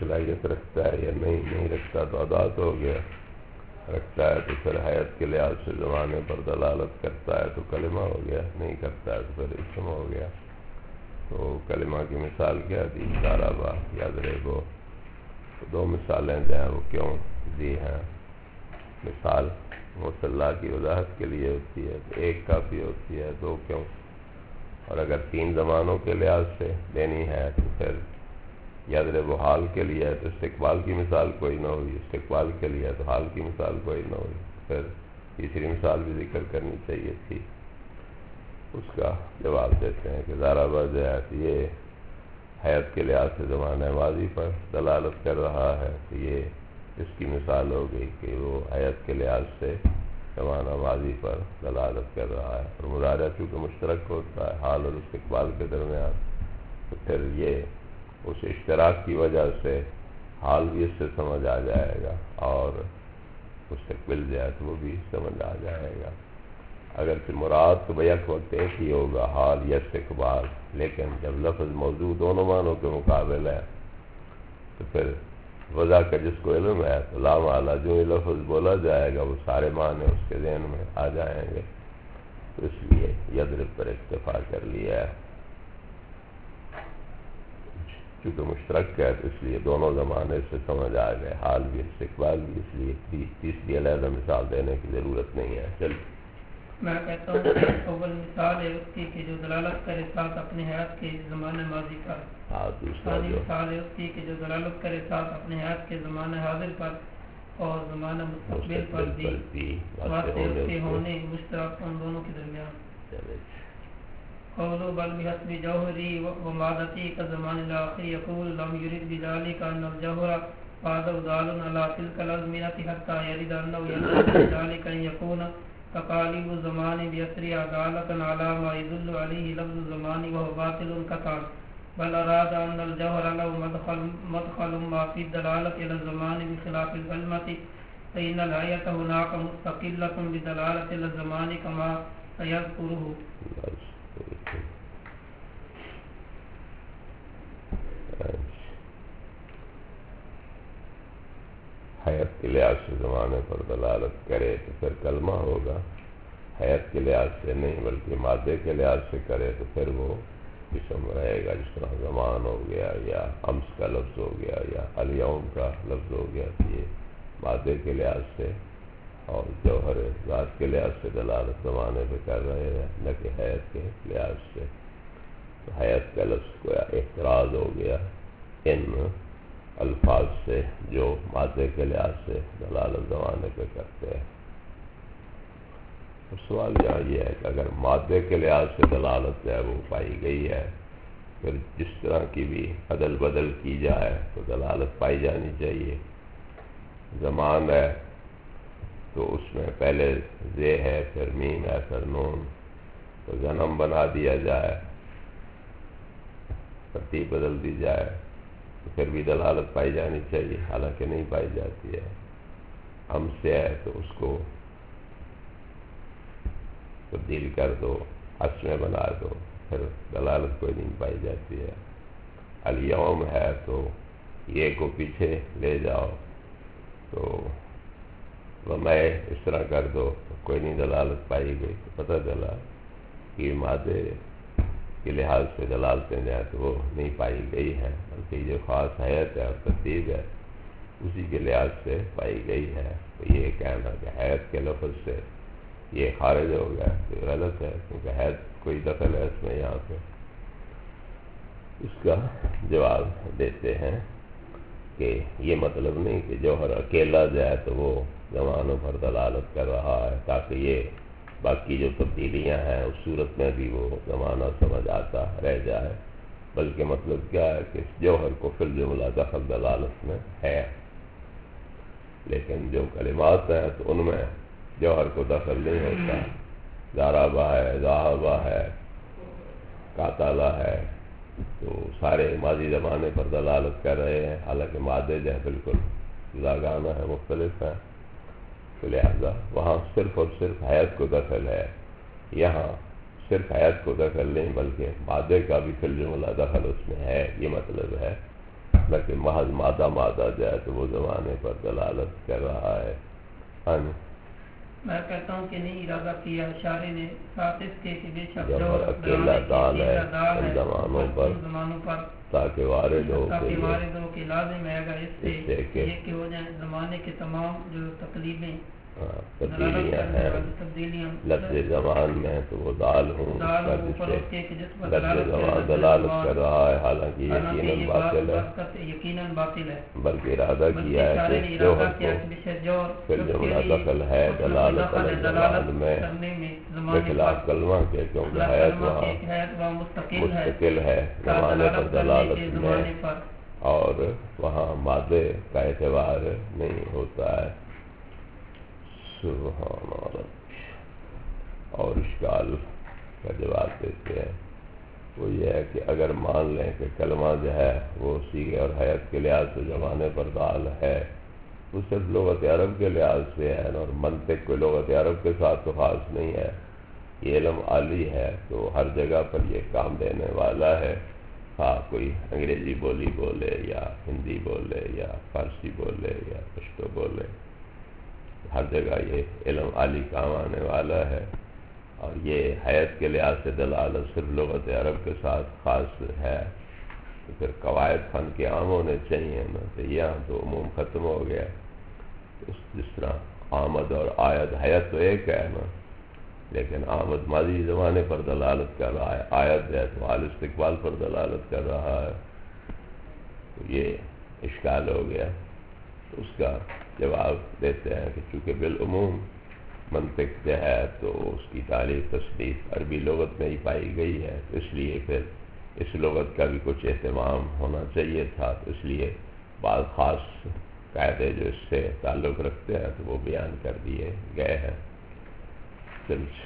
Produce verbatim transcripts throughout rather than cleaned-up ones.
صلاحیت رکھتا ہے یا نہیں نہیں رکھتا تو عادات ہو گیا، رکھتا ہے تو پھر حیت کے لحاظ سے زمانے پر دلالت کرتا ہے تو کلمہ ہو گیا، نہیں کرتا ہے تو پھر اسم ہو گیا۔ تو کلمہ کی مثال کیا دی؟ ضربہ یضرب، دو مثالیں جو ہیں وہ کیوں دی ہیں؟ مثال مصطلح کی وضاحت کے لیے ہوتی ہے، ایک کافی ہوتی ہے، دو کیوں؟ اور اگر تین زمانوں کے لحاظ سے دینی ہے تو پھر یضرب حال کے لیے ہے تو استقبال کی مثال کوئی نہ ہوئی، استقبال کے لیے ہے تو حال کی مثال کوئی نہ ہوئی، پھر تیسری مثال بھی ذکر کرنی چاہیے تھی۔ اس کا جواب دیتے ہیں کہ ضربہ جو ہے یہ حیت کے لحاظ سے زمانہ ماضی پر دلالت کر رہا ہے، تو یہ اس کی مثال ہو گئی کہ وہ حیت کے لحاظ سے زمانہ ماضی پر دلالت کر رہا ہے، اور مضارع چونکہ مشترک ہوتا ہے حال اور استقبال کے درمیان، تو پھر یہ اس اشتراک کی وجہ سے حال بھی اس سے سمجھ آ جائے گا اور مستقبل جو ہے تو وہ بھی سمجھ آ جائے گا۔ اگر کہ مراد تو بیک وقت ایک ہی ہوگا، حال یا استقبال، لیکن جب لفظ موضوع دونوں معنوں کے مقابل ہے تو پھر وضع کا جس کو علم ہے تو لا محالہ جو یہ لفظ بولا جائے گا وہ سارے معنی اس کے ذہن میں آ جائیں گے، تو اس لیے یضرب پر اکتفا کر لیا ہے۔ چونکہ مشترک ہے تو اس لیے دونوں زمانے سے سمجھ آ گئے، حال بھی استقبال بھی، اس لیے تیسری علیحدہ مثال دینے کی ضرورت نہیں ہے۔ چل میں کہتا ہوں کہ اول مثال ہے اس کی کہ جو دلالت کرے ساتھ اپنے حیات کے زمانہ ماضی پر، ثانی مثال ہے اس کی کہ جو دلالت کرے ساتھ اپنے حیات کے زمانہ حاضر پر اور زمانہ مستقبل پر بھی، واسطے اس کے ہونے مشترک ان دونوں کے درمیان۔ قولو بل بحسب جوہری و مادتی کا زمان الاخر یقول لم یرد بذالک ان الجوہر فاضل دال علی تلک الازمنۃ حتی یرد انہ یرد بذالک ان یکون تقالیب الزمان بیسری عدالتا علی ما یدل علیہ لفظ الزمان وهو باطل قطعا، بل اراد ان الجوہر له مدخل مدخل ما فی الدلالة الى الزمان بخلاف الکلمۃ فإن الحیۃ هناک مستقلۃ بدلالة الى الزمان کما سیذکرہ۔ حیت کے لحاظ سے زمانے پر دلالت کرے تو پھر کلمہ ہوگا، حیت کے لحاظ سے نہیں بلکہ مادے کے لحاظ سے کرے تو پھر وہ اسم رہے گا، جس طرح زمان ہو گیا یا امس کا لفظ ہو گیا یا الیوم کا لفظ ہو گیا، تو یہ مادے کے لحاظ سے اور جوہر ذات کے لحاظ سے دلالت زمانے پہ کر رہے ہیں، نہ کہ حیت کے لحاظ سے۔ تو حیت کا لفظ کو اعتراض ہو گیا ان الفاظ سے جو مادے کے لحاظ سے دلالت زمانے پہ کرتے ہیں۔ اور سوال یہاں یہ ہے کہ اگر مادے کے لحاظ سے دلالت جو ہے وہ پائی گئی ہے، پھر جس طرح کی بھی عدل بدل کی جائے تو دلالت پائی جانی چاہیے۔ زمان ہے تو اس میں پہلے زے ہے، پھر میم ہے، پھر نون، تو جنم بنا دیا جائے، ترتیب بدل دی جائے تو پھر بھی دلالت پائی جانی چاہیے، حالانکہ نہیں پائی جاتی ہے۔ ہم سے ہے تو اس کو تبدیل کر دو، حس میں بنا دو، پھر دلالت کوئی نہیں پائی جاتی ہے۔ الیوم ہے تو یہ کو پیچھے لے جاؤ تو میں اس طرح کر دو تو کوئی نہیں دلالت پائی گئی، تو پتہ چلا کہ مادے کے لحاظ سے دلالتیں جائیں تو وہ نہیں پائی گئی ہیں، بلکہ جو خاص حیت ہے اور ترتیب ہے اسی کے لحاظ سے پائی گئی ہے۔ تو یہ کہنا کہ حیت کے لفظ سے یہ خارج ہو گیا تو غلط ہے، کیونکہ حیت کوئی دخل ہے اس میں یہاں پہ۔ اس کا جواب دیتے ہیں کہ یہ مطلب نہیں کہ جوہر اکیلا جائے تو وہ زمانوں پر دلالت کر رہا ہے، تاکہ یہ باقی جو تبدیلیاں ہیں اس صورت میں بھی وہ زمانہ سمجھ آتا رہ جائے، بلکہ مطلب کیا ہے کہ اس جوہر کو فی الجملہ دخل دلالت میں ہے، لیکن جو کلمات ہیں تو ان میں جوہر کو دخل نہیں ہوتا۔ ضربہ ہے، ذہبہ ہے، قاتلہ ہے، تو سارے ماضی زمانے پر دلالت کر رہے ہیں، حالانکہ مادے جو ہے بالکل جداگانہ ہے، مختلف ہیں، تو لہذا وہاں صرف اور صرف حیت کو دخل ہے، یہاں صرف حیت کو دخل نہیں بلکہ مادے کا بھی فی الجملہ دخل اس میں ہے، یہ مطلب ہے۔ نہ کہ محض مادہ مادہ جائے تو وہ زمانے پر دلالت کر رہا ہے. میں کہتا ہوں کہ نہیں ارادہ کیا شاعر نے ساتھ اس کے کہ بے شک جوہر اکیلا دال ہے ان زمانوں پر تاکہ وارد ہو تاکہ وارد ہو کہ لازم ہے اگر اس سے یہ کہ ہو جائیں زمانے کے تمام جو تقلیبیں تبدیلیاں ہیں لفظ زمان میں تو وہ دال ہوں لفظ زمان دلالت کر رہا ہے حالانکہ یقیناً باطل ہے بلکہ ارادہ کیا ہے کہ جوہر کو پھر جملہ دخل ہے دلالت زمان میں بخلاف کلمہ کے کیونکہ حیات وہاں مستقل ہے زمانے پر دلالت میں اور وہاں مادے کا اعتبار نہیں ہوتا ہے. سبحان اللہ. اور اشکال کا جواب دیتے ہیں وہ یہ ہے کہ اگر مان لیں کہ کلمہ جو ہے وہ سیغے اور حیات کے لحاظ سے زمانے پر دال ہے وہ صرف لغت عرب کے لحاظ سے ہے اور منطق کو لغت عرب کے ساتھ تو خاص نہیں ہے. یہ علم عالی ہے تو ہر جگہ پر یہ کام دینے والا ہے. ہاں کوئی انگریزی بولی بولے یا ہندی بولے یا فارسی بولے یا پشتو بولے ہر جگہ یہ علم عالی کام آنے والا ہے. اور یہ حیات کے لحاظ سے دلالت صرف لغت عرب کے ساتھ خاص ہے تو پھر قواعد فن کے عام ہونے چاہیے نا. تو یہاں تو عموم ختم ہو گیا. جس طرح آمد اور آیت حیات تو ایک ہے نا لیکن آمد ماضی زمانے پر دلالت کر رہا ہے آیت جو ہے تو حال استقبال پر دلالت کر رہا ہے. تو یہ اشکال ہو گیا. تو اس کا جواب دیتے ہیں کہ چونکہ بالعموم منطق جو ہے تو اس کی تعریف تصنیف عربی لغت میں ہی پائی گئی ہے تو اس لیے پھر اس لغت کا بھی کچھ اہتمام ہونا چاہیے تھا. تو اس لیے بعض خاص قاعدے جو اس سے تعلق رکھتے ہیں تو وہ بیان کر دیے گئے ہیں. چلیے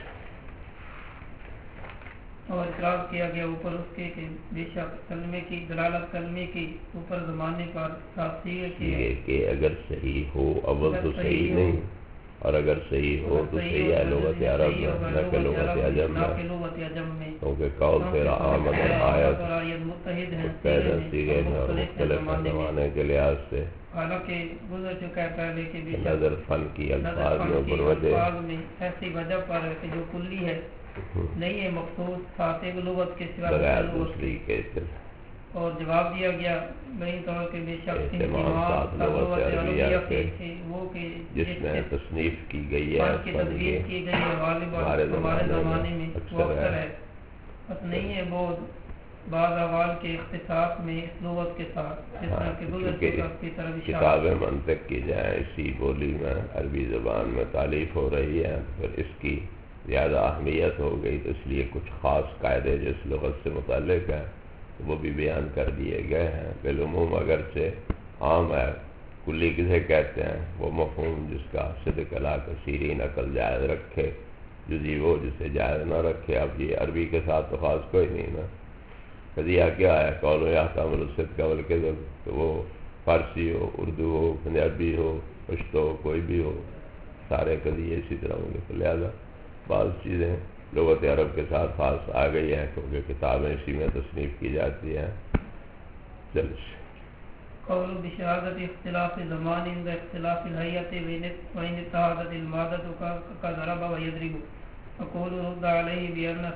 اور اعتراض کیا گیا اوپر اس کے کہ بے شک کلمے کی دلالت کلمے کی اوپر زمانے پر تاثیر کی ہے کہ اگر صحیح ہو اول تو صحیح نہیں اور اگر صحیح ہو تو صحیح ہے لغت عرب میں نہ کہ لغت عجم میں کیونکہ قول پھر آمد اور آیت متحد صیغے میں اور مختلف زمانے کے لحاظ سے حالانکہ گزر چکا ہے پہلے کہ بے شک نظر فن کی الفاظ میں الفاظ میں ایسی وجہ پر کہ جو کلی ہے نہیں ہے مخصوص خاطب لغت کے سوا بغیر دوسری کے اور جواب دیا گیا بہی طور کے بے شک لغت عربیہ سے وہ کہ جس میں تصنیف کی گئی ہے کی تدوین کی گئی ہے غالب ہمارے زمانے میں وہ اکثر ہے بس نہیں ہے وہ بعض احوال کے اختصاص میں اس لغت کے ساتھ جس طرح کہ گزر کی طرف کتابیں منطق کی جائیں اسی بولی میں عربی زبان میں تالیف ہو رہی ہے پھر اس کی زیادہ اہمیت ہو گئی تو اس لیے کچھ خاص قاعدے جو اس لغت سے متعلق ہیں وہ بھی بیان کر دیے گئے ہیں. بالعموم اگرچہ عام ہے کلی کسے کہتے ہیں وہ مفہوم جس کا صدق لا کثیری نقل جائز رکھے جزی وہ جسے جائز نہ رکھے. اب یہ عربی کے ساتھ تو خاص کوئی نہیں نا. قضیہ کیا ہے قول یا تعمل الصدق والکذب تو وہ فارسی ہو اردو ہو پنجابی ہو پشتو ہو کوئی بھی ہو سارے قضیے اسی طرح ہوں گے. تو لہٰذا بعض چیزیں لغت عرب کے ساتھ خاص آ گئی ہیں کیونکہ کتابیں اسی میں تصنیف کی جاتی ہیں. چلیے قول بشهادة اختلاف زمان عند اختلاف الهيئة وإن اتحادت المادة كضرب ويضرب وقول رد عليه بأن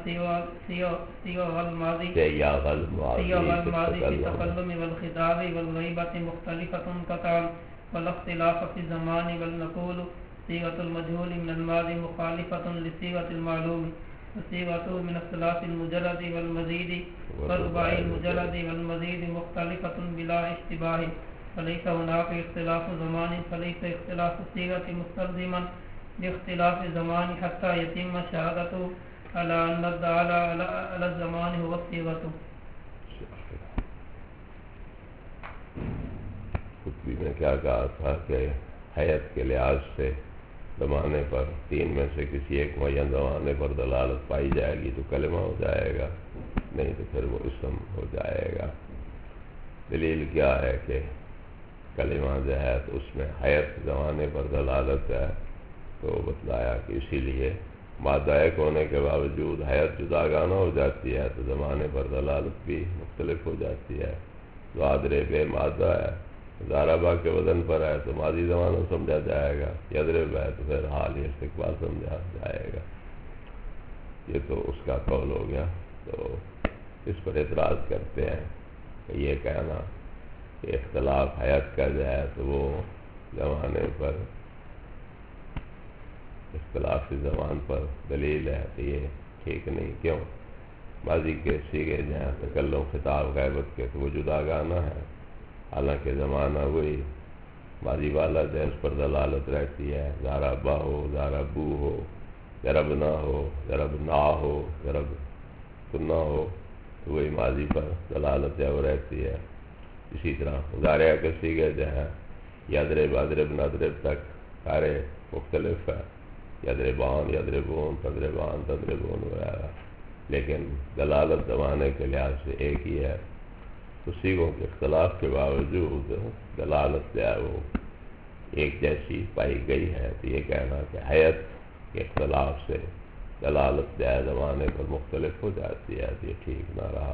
صيغ الماضي صيغ الماضي في التكلم والخطاب والغيبة مختلفة قطعا ولا اختلاف في الزمان بل نقول صيغة المجهول من الماضي مخالفة لصيغة المعلوم وصيغته من الثلاث المجرد والمزيد والرباعي المجرد والمزيد مختلفة بلا اشتباه فليس هناك اختلاف زمان فليس اختلاف الصيغة مستلزما لاختلاف الزمان حتى يتم شهادته على أن الدال على الزمان هو الصيغة. خطبی میں کیا کہا تھا کہ حیات کے لحاظ سے زمانے پر تین میں سے کسی ایک معین زمانے پر دلالت پائی جائے گی تو کلمہ ہو جائے گا نہیں تو پھر وہ اسم ہو جائے گا. دلیل کیا ہے کہ کلمہ جو ہے تو اس میں حیات زمانے پر دلالت ہے تو بتلایا کہ اسی لیے مادہ ایک ہونے کے باوجود حیات جداگانہ ہو جاتی ہے تو زمانے پر دلالت بھی مختلف ہو جاتی ہے. ضرب مادہ ہے، ضربہ کے وزن پر ہے تو ماضی زمانہ سمجھا جائے گا، یضرب ہے تو پھر حال یا استقبال سمجھا جائے گا۔ یہ تو اس کا قول ہو گیا۔ تو اس پر اعتراض کرتے ہیں کہ یہ کہنا کہ اختلاف حیات کا جو ہے تو وہ زمانے پر اختلاف زمان پر دلیل ہے، تو یہ ٹھیک نہیں۔ کیوں؟ ماضی کے صیغے جو ہیں تکلم خطاب غیبت کے تو وہ جداگانہ ہے، حالانکہ زمانہ وہی ماضی والا جو ہے اس پر دلالت رہتی ہے، ضربہ ہو، ضربو ہو، ضربنا ہو، ضربنا ہو، ضرب سننا ہو، تو وہی ماضی پر دلالت جو وہ رہتی ہے۔ اسی طرح مضارع کے صیغے جو ہیں یضرب، اضرب، نضرب تک سارے مختلف ہے، یضربان، یضربون، تضربان، تضربون وغیرہ، لیکن دلالت زمانے کے لحاظ سے ایک ہی ہے۔ تو صیغوں کے اختلاف کے باوجود دلالت جو ہے وہ ایک جیسی پائی گئی ہے۔ تو یہ کہنا کہ حیت کے اختلاف سے دلالت جو ہے زمانے پر مختلف ہو جاتی ہے تو یہ ٹھیک نہ رہا۔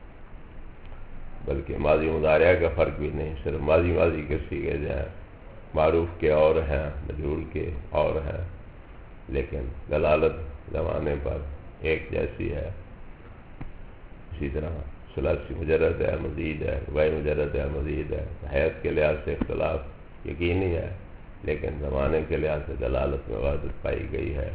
بلکہ ماضی مضارعہ کا فرق بھی نہیں، صرف ماضی ماضی کے صیغے جو ہیں معروف کے اور ہیں، مجہول کے اور ہیں، لیکن دلالت زمانے پر ایک جیسی ہے۔ اسی طرح ثلاثی مجرد ہے، مزید ہے، رباعی مجرد ہے، مزید ہے۔ حیت کے لحاظ سے اختلاف یقینی ہے، لیکن زمانے کے لحاظ سے دلالت میں وحدت پائی گئی ہے۔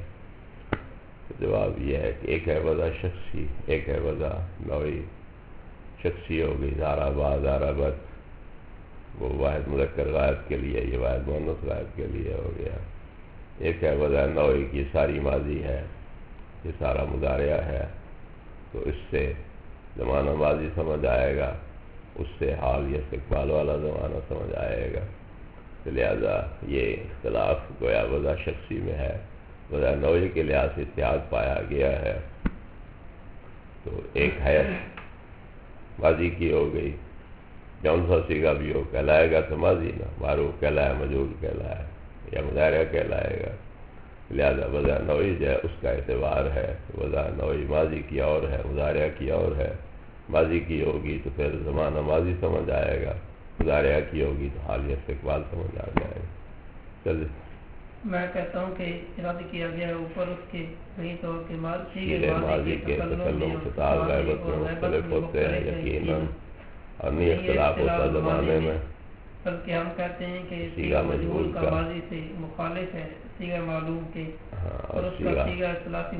جواب یہ ہے کہ ایک ہے وضع شخصی، ایک ہے وضع نوعی۔ شخصی ہوگی ضربہ، ضربت، وہ واحد مذکر غائب کے لیے، یہ واحد مؤنث غائب کے لیے ہو گیا۔ ایک ہے وضع نوعی کی ساری ماضی ہے، یہ سارا مضارعہ ہے، تو اس سے زمانہ ماضی سمجھ آئے گا، اس سے حال یا استقبال والا زمانہ سمجھ آئے گا۔ لہذا یہ اختلاف گویا وضع شخصی میں ہے، وضع نوعی کے لحاظ سے اتحاد پایا گیا ہے۔ تو ایک ہے ماضی کی ہو گئی، جون سا صیغہ بھی ہو کہلائے گا تو ماضی نہ، معروف کہلائے، مجہول کہلائے یا مضارعہ کہلائے گا۔ لہذا وضع نوعی جو ہے اس کا اعتبار ہے، وضع نوعی ماضی کی اور ہے، مضارعہ کی اور ہے۔ ماضی کی ہوگی تو پھر زمانہ ماضی سمجھ آئے گا، مضارعہ کی ہوگی تو حال یا استقبال سمجھ آ جائے گا۔ چل میں کہتا ہوں کہ ارادہ کیا گیا ہے اوپر اس کے صحیح طور کے ماضی کے تکلم خطاب غیبت میں مختلف ہوتے ہیں یقیناً، اور نہیں اختلاف ہوتا زمانے میں، بلکہ ہم کہتے ہیں کہ صیغہ مجہول کا ماضی سے مخالف ہے صیغہ معلوم کے، اور اس کا صیغہ ثلاثی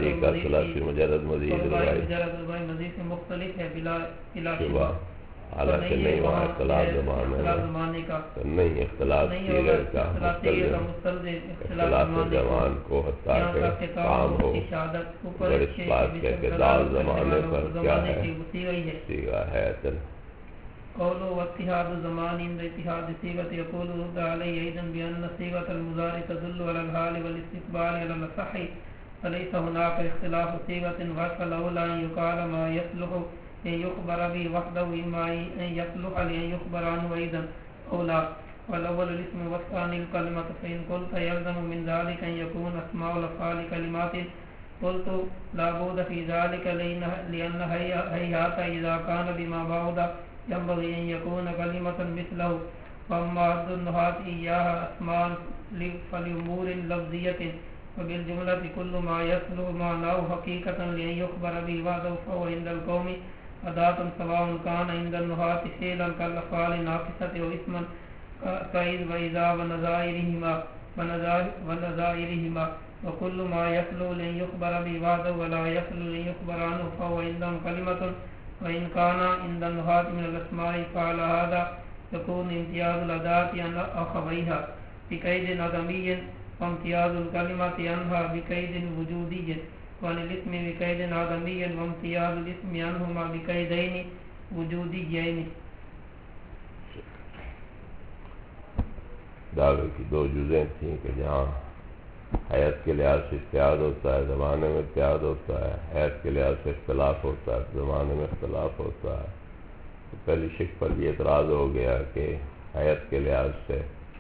مجرد مزید رباعی مزید سے مختلف ہے بلا شبہ، حالانکہ نہیں وہاں اختلاف زمانے کا نہیں، اختلاف صیغہ کا اختلاف زمان کو حتیٰ کہ کام ہو، اور اس بات کے کہ دال زمانے پر کیا ہے صیغہ ہے۔ قولوا واتحاد الزمان عند اتحاد الصيغة يقول رد عليه أيضا بأن صيغة المضارع تدل على الحال والاستقبال على الأصح، فليس هناك اختلاف صيغة، فالأولى أن يقال ما يصلح أن يخبر به وحده، إما أن يصلح لأن يخبر عنه أيضا أولى، والأول الاسم والثاني الكلمة، فإن قلت يلزم من ذلك أن يكون أسماء الأفعال كلمات، قلت لا بد في ذلك لأن هيهات إذا كان بما بعد ينبغي أن يكون كلمة مثله، وأما عد النحاة إياها أسماء فلأمور لفظية، وبالجملة كل ما يصلح معناه حقيقة لأن يخبر به وحده فهو عند القوم أداة، سواء كان عند النحاة فعلا كالأفعال الناقصة واسما كإذ وإذا ونظائرهما ونظائرهما، وكل ما يصلح لأن يخبر به وحده ولا يصلح لأن يخبر عنه فهو عندهم كلمة، وإن كان عند النحاة من الأسماء فعلى هذا يكون امتياز الأداة عن أخويها بقيد عدمي، وامتياز الكلمة عنها بقيد وجودي، وعن الاسم بقيد عدمي، وامتياز الاسم عنهما بقيدين وجوديين۔ دعوے کی دو جزیں تھیں کہ جہاں حیات کے لحاظ سے اتحاد ہوتا ہے زمانے میں اتحاد ہوتا ہے، حیات کے لحاظ سے اختلاف ہوتا ہے زمانے میں اختلاف ہوتا ہے۔ تو پہلی شک پر یہ اعتراض ہو گیا کہ حیات کے لحاظ سے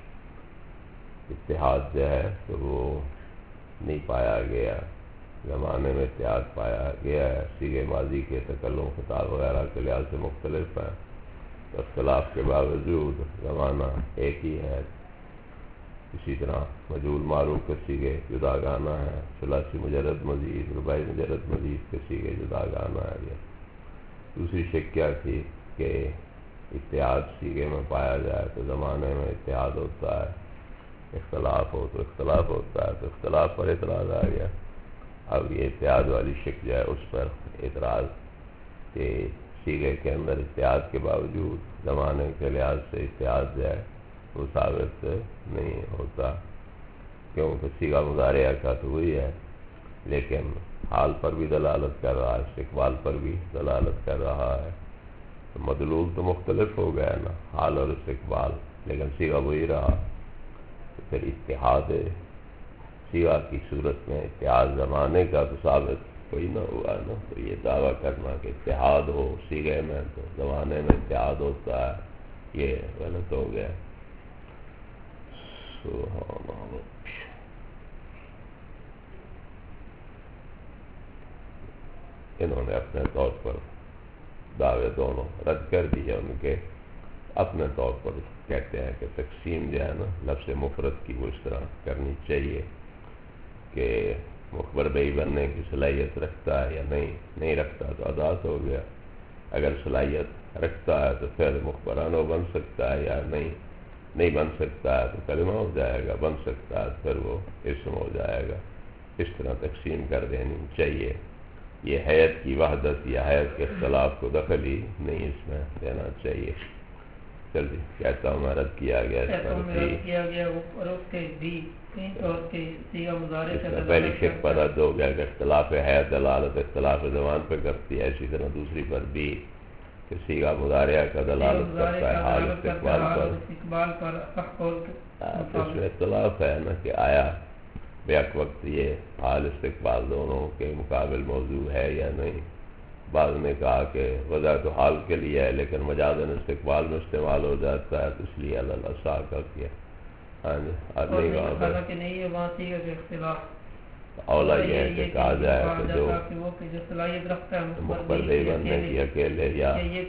اتحاد جو ہے تو وہ نہیں پایا گیا، زمانے میں اتحاد پایا گیا ہے، صیغے ماضی کے تکلم خطاب وغیرہ کے لحاظ سے مختلف ہیں، اختلاف کے باوجود زمانہ ایک ہی ہے. اسی طرح مجہول معروف کے سیغے جدا گانا ہے. ثلاثی مجرد مزید، رباعی مجرد مزید کے سیغے جدا گانا ہے. یہ دوسری شک کیا تھی کہ اتحاد سیغے میں پایا جائے تو زمانے میں اتحاد ہوتا ہے، اختلاف ہو تو اختلاف ہوتا ہے، تو اختلاف پر اعتراض آ گیا. اب یہ اتحاد والی شک جو ہے اس پر اعتراض کہ سیغے کے اندر اتحاد کے باوجود زمانے کے لحاظ سے اتحاد جو ہے وہ ثابت نہیں ہوتا، کیونکہ سیغہ مضارعہ کا تو وہی ہے، لیکن حال پر بھی دلالت کر رہا ہے، استقبال پر بھی دلالت کر رہا ہے. تو مدلول تو مختلف ہو گیا نا، حال اور استقبال، لیکن سیغہ وہی رہا. تو پھر اتحاد سیغہ کی صورت میں اتحاد زمانے کا تو ثابت کوئی نہ ہوا نا. تو یہ دعویٰ کرنا کہ اتحاد ہو سیغے میں تو زمانے میں اتحاد ہوتا ہے، یہ غلط ہو گیا. سبحان اللہ. انہوں نے اپنے طور پر دعوے دونوں رد کر دیے. ان کے اپنے طور پر کہتے ہیں کہ تقسیم جو ہے نا لفظ مفرد کی وہ اس طرح کرنی چاہیے کہ مخبر بئی بننے کی صلاحیت رکھتا ہے یا نہیں نہیں رکھتا تو عداد ہو گیا. اگر صلاحیت رکھتا ہے تو پھر مخبرانہ بن سکتا ہے، یا نہیں نہیں بن سکتا ہے تو کلمہ ہو جائے گا، بن سکتا ہے پھر وہ اسم ہو جائے گا. اس طرح تقسیم کر دینی چاہیے. یہ حیت کی وحدت یا حیت کے اختلاف کو دخل ہی نہیں اس میں دینا چاہیے. چلیے کہتا ہوں میں رد کیا گیا اس پر پہلی شک پر رد ہو گیا کہ اختلاف حیت دلالت اختلاف زمان پہ کرتی ہے. اسی طرح دوسری پر بھی کہ سیغہ مضارعہ کا دلالت کرتا ہے حال استقبال پر. اس میں اختلاف ہے نا کہ آیا بیک وقت یہ حال استقبال دونوں کے مقابل موضوع ہے یا نہیں. بعض نے کہا کہ وضع تو حال کے لیے ہے لیکن مجازن استقبال میں استعمال ہو جاتا ہے، تو اس لیے اللہ سا کا کیا. ہاں جی آدمی اولا یہ ہے کہ کہا جائے کہ جو مخبر نہیں بننے کی اکیلے یا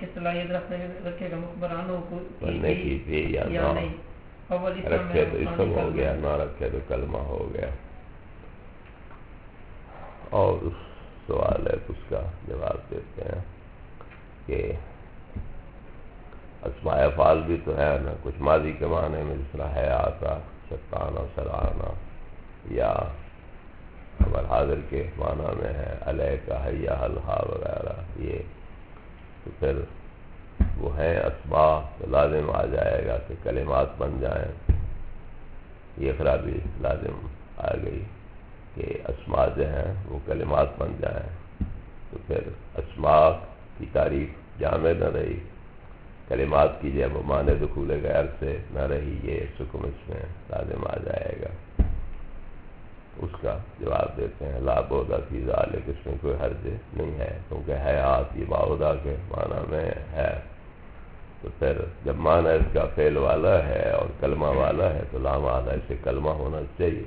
بننے کی تھی یا نہ رکھے تو اسم ہو گیا، نہ رکھے تو کلمہ ہو گیا. اور سوال ہے اس کا جواب دیتے ہیں کہ اسماء افعال بھی تو ہے نا، کچھ ماضی کے معنی میں جس طرح ہے آتا، شتانہ، سرانہ، یا عمل حاضر کے معنی میں ہے علیکہ، حیا، حلحا وغیرہ. یہ تو پھر وہ ہیں اسماء تو لازم آ جائے گا کہ کلمات بن جائیں. یہ خرابی لازم آ گئی کہ اسماء جو ہیں وہ کلمات بن جائیں. تو پھر اسماء کی تعریف جامع نہ رہی، کلمات کی جب معنی دخول غیر سے نہ رہی، یہ حکم اس میں لازم آ جائے گا. اس کا جواب دیتے ہیں لا بودا فی ذالک، اس میں کوئی حرج نہیں ہے کیونکہ حیات یہ باودا کے معنی میں ہے. تو پھر جب معنی اس کا فعل والا ہے اور کلمہ والا ہے تو لام آدھا اسے کلمہ ہونا چاہیے.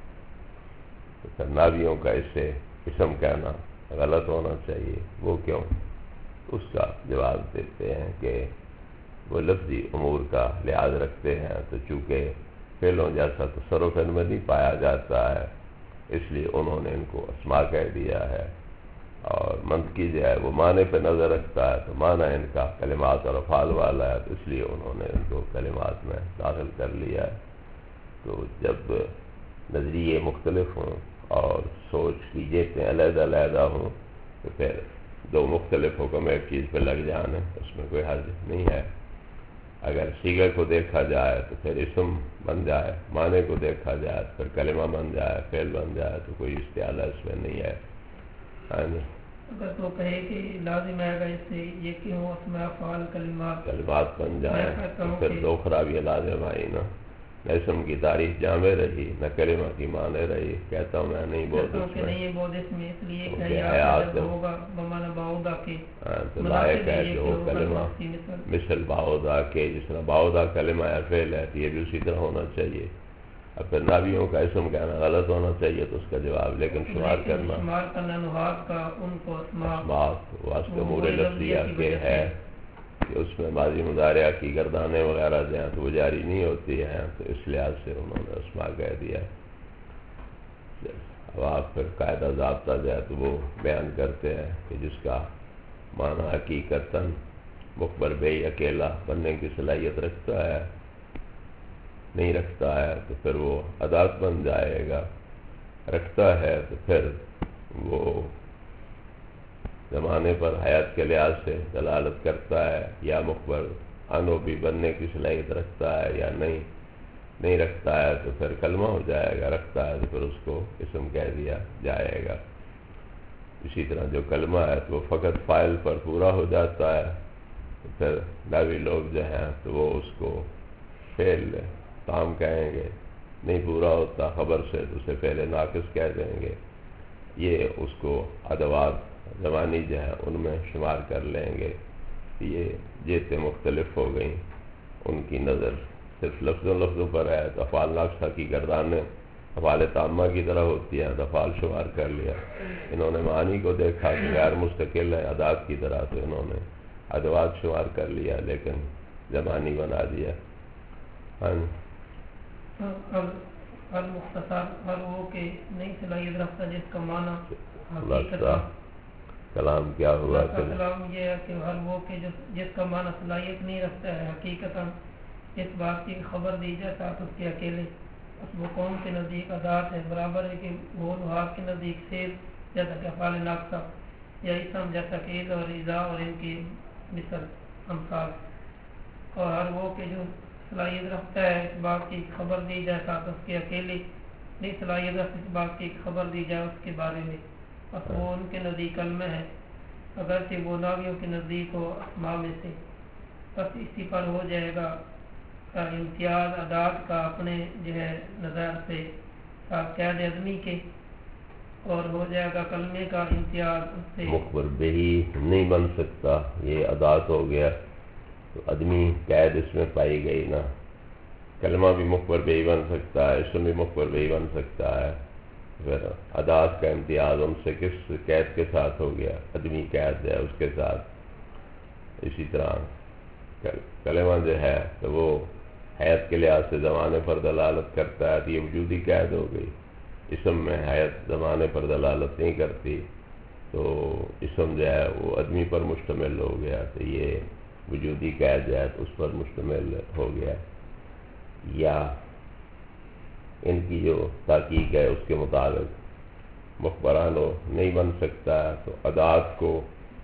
تو پھر ناویوں کا اس سے اسم کہنا غلط ہونا چاہیے. وہ کیوں؟ اس کا جواب دیتے ہیں کہ وہ لفظی امور کا لحاظ رکھتے ہیں، تو چونکہ فعلوں جیسا تصرف ان میں نہیں پایا جاتا ہے اس لیے انہوں نے ان کو اسماء کہہ دیا ہے. اور منطقی جو ہے وہ معنی پہ نظر رکھتا ہے، تو معنی ان کا کلمات اور افعال والا ہے، تو اس لیے انہوں نے ان کو کلمات میں داخل کر لیا ہے. تو جب نظریے مختلف ہوں اور سوچ کی جیتیں علیحدہ علیحدہ ہوں تو پھر دو مختلف حکم ایک چیز پہ لگ جانے اس میں کوئی حرج نہیں ہے. اگر صیغہ کو دیکھا جائے تو پھر اسم بن جائے، معنی کو دیکھا جائے تو پھر کلمہ بن جائے، فعل بن جائے، تو کوئی استعارہ اس میں نہیں ہے. ہاں جی اگر تو کہے کہ لازم ہے اگر اس سے یہ کیوں اسماء افعال کلمات کلمات بن جائیں تو پھر دو خرابیاں لازم آئی نا. نہ اسم کی تعریف جامع رہی، نہ کلمہ کی معنی رہی. کہتا ہوں میں نہیں بہت اس میں نہیں بہت اس میں اس لیے کہ حیات ہوگا بمعنی باودا کے تو لائق ہے کہ وہ کلمہ مثل باودا کے، جس طرح باودا کلمہ یا فعل ہے تو یہ بھی اسی طرح ہونا چاہیے. اب پھر ناویوں کا اسم کہنا غلط ہونا چاہیے تو اس کا جواب لیکن شمار کرنا شمار کرنا نحات کا ان کو اسماء واسطے امور لفظیہ کے ہے کہ اس میں ماضی مضارعہ کی گردانیں وغیرہ جو ہیں تو وہ جاری نہیں ہوتی ہیں، تو اس لحاظ سے انہوں نے اسما کہہ دیا۔ اب آپ پھر قاعدہ ضابطہ جو ہے تو وہ بیان کرتے ہیں کہ جس کا معنی حقیقتاً مخبر بے اکیلا بننے کی صلاحیت رکھتا ہے نہیں رکھتا ہے تو پھر وہ ادات بن جائے گا، رکھتا ہے تو پھر وہ زمانے پر حیات کے لحاظ سے دلالت کرتا ہے، یا مخبر انو بھی بننے کی صلاحیت رکھتا ہے یا نہیں نہیں رکھتا ہے تو پھر کلمہ ہو جائے گا، رکھتا ہے تو پھر اس کو اسم کہہ دیا جائے گا۔ اسی طرح جو کلمہ ہے تو وہ فقط فاعل پر پورا ہو جاتا ہے تو پھر نحوی لوگ جو ہیں تو وہ اس کو فعل تام کہیں گے، نہیں پورا ہوتا خبر سے تو اسے فعل ناقص کہہ دیں گے، یہ اس کو ادوات زمانی جو ہے ان میں شمار کر لیں گے۔ یہ جیتیں مختلف ہو گئیں، ان کی نظر صرف لفظوں لفظوں پر ہے، تو افعال ناقصہ کی گردانیں افعال تامہ کی طرح ہوتی ہیں، افعال شمار کر لیا۔ انہوں نے معانی کو دیکھا کہ غیر مستقل ہے ادات کی طرح، تو انہوں نے ادوات شمار کر لیا لیکن زمانی بنا دیا۔ ہاں المختصر ہر وہ کہ نہیں صلاحیت رکھتا جس کا معنی خلاصہ کلام کیا ہوا؟ کلام یہ ہے کہ ہر وہ کہ جس کا معنی صلاحیت نہیں رکھتا ہے حقیقتاً اس بات کی خبر دی جائے ساتھ اس کے اکیلے، اس وہ قوم کے نزدیک ادات ہے، برابر ہے کہ وہ لحاظ کے نزدیک سیل جیسا کہ افعال ناقصہ یا اسم جیسا کہ عید اور ایزا اور ان کی مثل امثال، اور ہر وہ کہ جو صلاحیت رکھتا ہے اس بات کی خبر دی جائے ساتھ اس کے اکیلے، نہیں صلاحیت رکھتا اس بات کی خبر دی جائے اس کے بارے میں، بس وہ ان کے نزدیک کلمہ ہے اگرچہ وہ ناویوں کے نزدیک ہو اسماء میں سے، بس اسی پر ہو جائے گا امتیاز ادات کا اپنے جو ہے نظر سے قید ادمی کے، اور ہو جائے گا کلمے کا امتیاز اس سے مخبر بہی نہیں بن سکتا، یہ ادات ہو گیا تو ادمی قید اس میں پائی گئی نا۔ کلمہ بھی مخبر بہی بن سکتا ہے، اسم بھی مخبر بہی بن سکتا ہے، پھر ادات کا امتیاز ان سے کس قید کے ساتھ ہو گیا؟ ادمی قید ہے اس کے ساتھ۔ اسی طرح کلمہ جو ہے تو وہ حیات کے لحاظ سے زمانے پر دلالت کرتا ہے تو یہ وجودی قید ہو گئی، اسم میں حیات زمانے پر دلالت نہیں کرتی تو اسم جو ہے وہ ادمی پر مشتمل ہو گیا تو یہ وجودی قید جو ہے تو اس پر مشتمل ہو گیا۔ یا ان کی جو تحقیق ہے اس کے مطابق مخبرانو نہیں بن سکتا تو ادات کو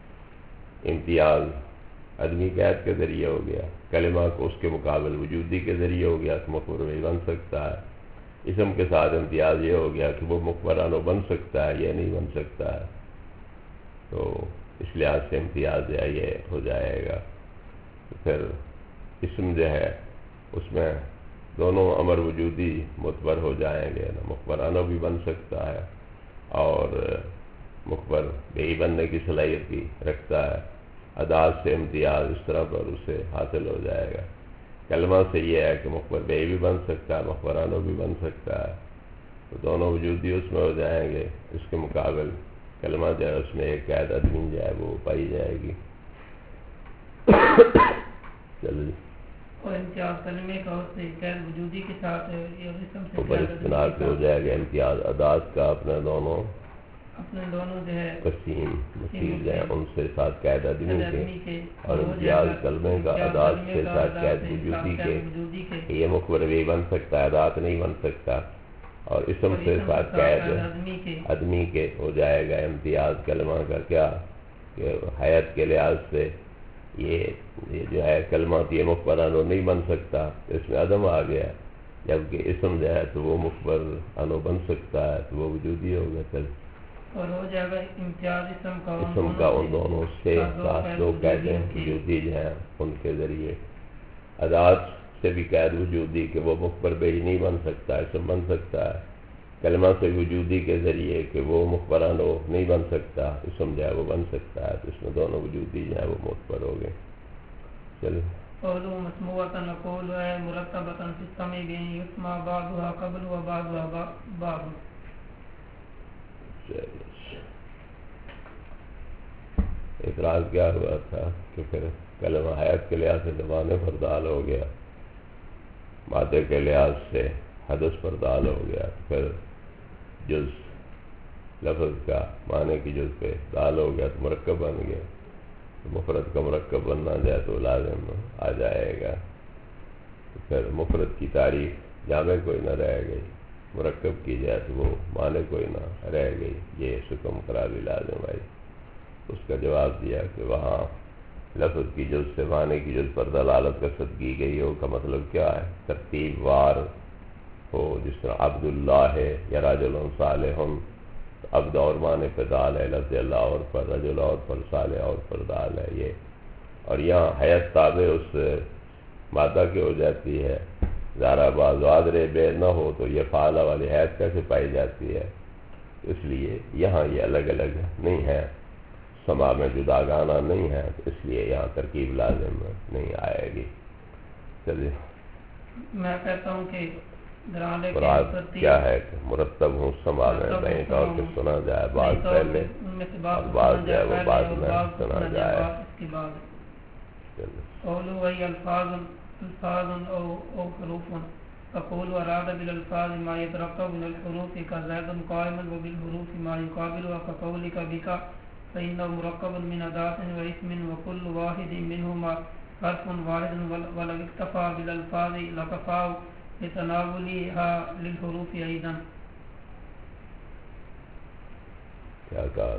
امتیاز ادمی قید کے ذریعے ہو گیا، کلمہ کو اس کے مقابل وجودی کے ذریعے ہو گیا تو مخبر نہیں بن سکتا ہے۔ اسم کے ساتھ امتیاز یہ ہو گیا کہ وہ مخبرانو بن سکتا ہے یہ نہیں بن سکتا ہے، تو اس لحاظ سے امتیاز جو ہے یہ ہو جائے گا۔ تو پھر اسم جو ہے اس میں دونوں امر وجودی معتبر ہو جائیں گے، مخبرانو بھی بن سکتا ہے اور مخبر بہی بننے کی صلاحیت بھی رکھتا ہے، ادات سے امتیاز اس طرح پر اسے حاصل ہو جائے گا۔ کلمہ سے یہ ہے کہ مخبر بہی بھی بن سکتا ہے مخبرانو بھی بن سکتا ہے، تو دونوں وجودی اس میں ہو جائیں گے، اس کے مقابل کلمہ جو ہے اس میں ایک قید ادمی جو ہے وہ پائی جائے گی۔ چلو جی، اور امتیاز کلمے کا اس سے قید وجودی کے ساتھ اوپر اس بنا سے ہو جائے گا امتیاز ادات کا اپنے دونوں اپنے دونوں جو ہے قسیم مسیل ہیں ان سے ساتھ قید ادمی کے، اور امتیاز کلمے کا ادات سے ساتھ قید وجودی کے، یہ مخبر بھی بن سکتا ہے ادات نہیں بن سکتا، اور اسم سے ساتھ قید ادمی کے ہو جائے گا امتیاز کلمہ کا کیا کہ حیات کے لحاظ سے یہ یہ جو ہے کلمہ یہ مخبرانو نہیں بن سکتا، اس میں عدم آ گیا، جبکہ اسم جو ہے تو وہ مخبر انو بن سکتا ہے تو وہ وجودی ہوگا۔ پھر اور ہو جائے گا امتیاز اسم کا اسم کا ان دونوں سے ساتھ دو قیدیں وجودی جو ہیں ان کے ذریعے، ادات سے بھی قید وجودی کہ وہ مخبر بہی نہیں بن سکتا اسم بن سکتا ہے، کلمہ سے وجودی کے ذریعے کہ وہ مخبرانو نہیں بن سکتا اسم جو ہے وہ بن سکتا ہے، تو اس میں دونوں وجودی جو ہے وہ مخبر ہو گئے۔ چلو قولو مسموعتاً نقول ہے مرتبتاً فی السمع بین یسمع بعضها قبل و بعضها بعض۔ اعتراض کیا ہوا تھا کہ پھر کلمہ حیات کے لحاظ سے زمانے پر دال ہو گیا، مادے کے لحاظ سے حدث پر دال ہو گیا، پھر جز لفظ کا معنی کی جز پہ دال ہو گیا تو مرکب بن گیا، تو مفرد کا مرکب بننا جائے تو لازم آ جائے گا، تو پھر مفرد کی تعریف جامع کوئی نہ رہ گئی، مرکب کی جائے تو وہ معنی کوئی نہ رہ گئی، یہ سکم خرابی لازم آئی۔ اس کا جواب دیا کہ وہاں لفظ کی جز سے معنی کی جز پر دلالت قصد کی گئی ہو کا مطلب کیا ہے؟ ترتیب وار ہو، جس طرح عبداللہ ہے یا رجل صالح، عبد اور معنی پہ دال ہے، لفظ اللہ اور پر، رجل اور پر، صالح اور پر دال ہے یہ، اور یہاں حیات تابع اس مادہ کی ہو جاتی ہے، ذرا باز وادر بے نہ ہو تو یہ فعال والی حیات کیسے پائی جاتی ہے؟ اس لیے یہاں یہ الگ الگ نہیں ہے، سما میں جدا گانا نہیں ہے، اس لیے یہاں ترکیب لازم نہیں آئے گی۔ چلیے میں کہتا ہوں کہ مراد کیا ہے کہ مرتب ہوں سما میں بین طور پہ سنا جائے، بعض پہلے اور بعض جو ہے وہ بعد میں سنا جائے۔ قولوا وہی الفاظ الفاظ او او حروف، فقول اراد بالالفاظ ما يترقب من الحروف كزيد قائما وبالحروف ما يقابلها كقولك بك فإنه مركب من أداة واسم وكل واحد منهما حرف واحد ولو اكتفى بالالفاظ لكفاه لتناولها للحروف أيضا۔ کیا کہا؟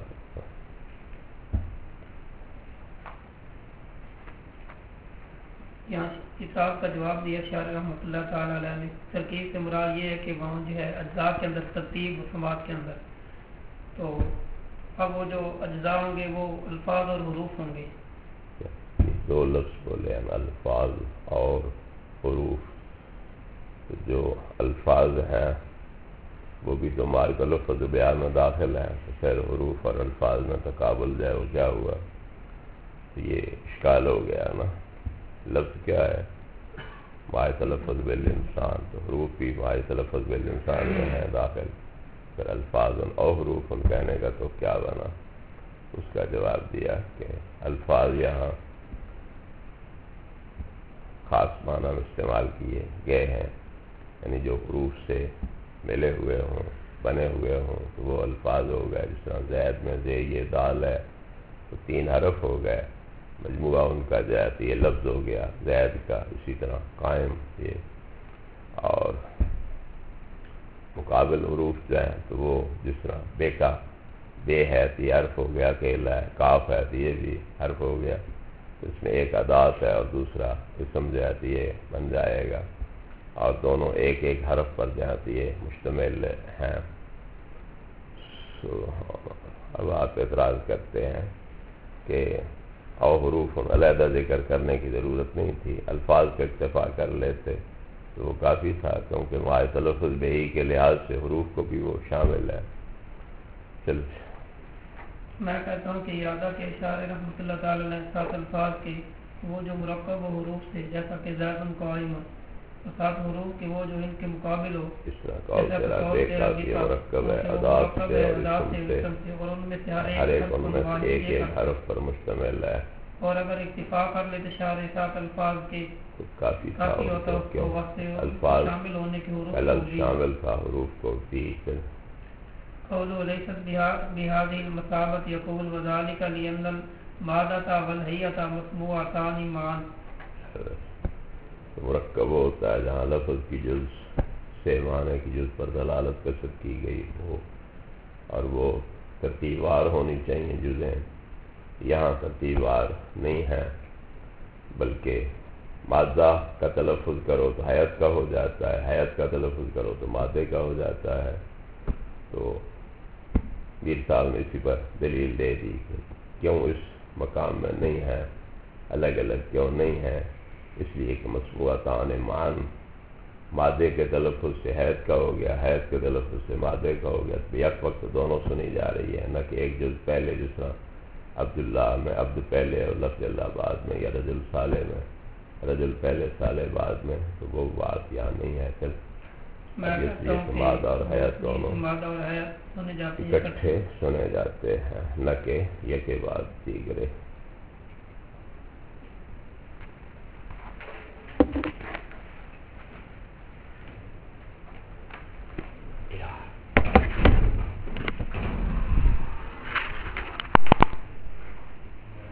یہاں کتاب کا جواب دیا شارح رحمۃ اللہ تعالی علیہ نے، ترکیب سے مراد یہ ہے کہ وہاں جو ہے اجزاء کے اندر ترتیب و سماعت کے اندر، تو اب وہ جو اجزاء ہوں گے وہ الفاظ اور حروف ہوں گے۔ دو لفظ بولے ہیں، الفاظ اور حروف، جو الفاظ ہیں وہ بھی تو مال کا لفظ بیان میں داخل ہیں، تو پھر حروف اور الفاظ میں تقابل جائے وہ کیا ہوا؟ تو یہ اشکال ہو گیا نا، لفظ کیا ہے؟ مائے تلفظ بالانسان، تو حروف بھی مائے تلفظ بالانسان میں ہے داخل، پھر الفاظ اور حروف ان کہنے کا تو کیا بنا؟ اس کا جواب دیا کہ الفاظ یہاں خاص معنی میں استعمال کیے گئے ہیں، یعنی جو حروف سے ملے ہوئے ہوں، بنے ہوئے ہوں، تو وہ الفاظ ہو گئے، جس طرح زید میں زے یہ دال ہے تو تین حرف ہو گئے، مجموعہ ان کا جو ہے تو یہ لفظ ہو گیا زید کا، اسی طرح قائم یہ، اور مقابل حروف جو ہیں تو وہ جس طرح بے کا بے ہے تو یہ حرف ہو گیا، کیلا ہے، کاف ہے تو یہ بھی حرف ہو گیا، تو اس میں ایک ادات ہے اور دوسرا اسم جو ہے تو یہ بن جائے گا، اور دونوں ایک ایک حرف پر جو ہے تو یہ مشتمل ہیں۔ اب آپ اعتراض کرتے ہیں کہ او حروف علیحدہ ذکر کرنے کی ضرورت نہیں تھی، الفاظ کا اکتفا کر لیتے تو وہ کافی تھا، کیونکہ مائے تلفظ بہی کے لحاظ سے حروف کو بھی وہ شامل ہے۔ چل میں کہتا ہوں کہ ارادہ کے اشارے رحمۃ اللہ تعالی علیہ سات الفاظ کے وہ جو مرکب و حروف سے، جیسا کہ زیدن قائم، سات حروف کے وہ جو ان کے مقابل ہو، اس طرح قول تیرا دیکھا کہ مرکب ہے ادات سے اور اسم سے، اور ان میں سے ہر ایک ان میں سے ایک ایک حرف پر مشتمل ہے، اور اگر اکتفا کر لیتے شارح سات الفاظ کے تو کافی تھا، کافی ہوتا اس کو وقت الفاظ شامل ہونے کے حروف لفظ شامل تھا، حروف کو بھی۔ قولوا لیست بهذه المثابة يقول وذلك لأن المادة والهيئة مسموعتان معا۔ مرکب ہوتا ہے جہاں لفظ کی جز سے معنی کی جز پر دلالت قصد کی گئی ہو، اور وہ ترتیب وار ہونی چاہیے جزیں، یہاں ترتیب وار نہیں ہے، بلکہ مادہ کا تلفظ کرو تو حیات کا ہو جاتا ہے، حیات کا تلفظ کرو تو مادے کا ہو جاتا ہے، تو میر صاحب نے اسی پر دلیل دے دی کہ کیوں اس مقام میں نہیں ہے، الگ الگ کیوں نہیں ہے، اس لیے کہ مسموعتان معاً، مادے کے تلفظ سے حیات کا ہو گیا، حیات کے تلفظ سے مادے کا ہو گیا، تو یک وقت دونوں سنی جا رہی ہے، نہ کہ ایک جز پہلے، جس طرح عبداللہ میں عبد پہلے اور لفظ اللہ بعد میں، یا رجل صالح میں رجل پہلے صالح بعد میں، تو وہ بات یہاں نہیں ہے۔ پھر مادہ اور حیات دونوں اکٹھے سنے جاتے ہیں، نہ کہ یہ کے بعد دیگرے۔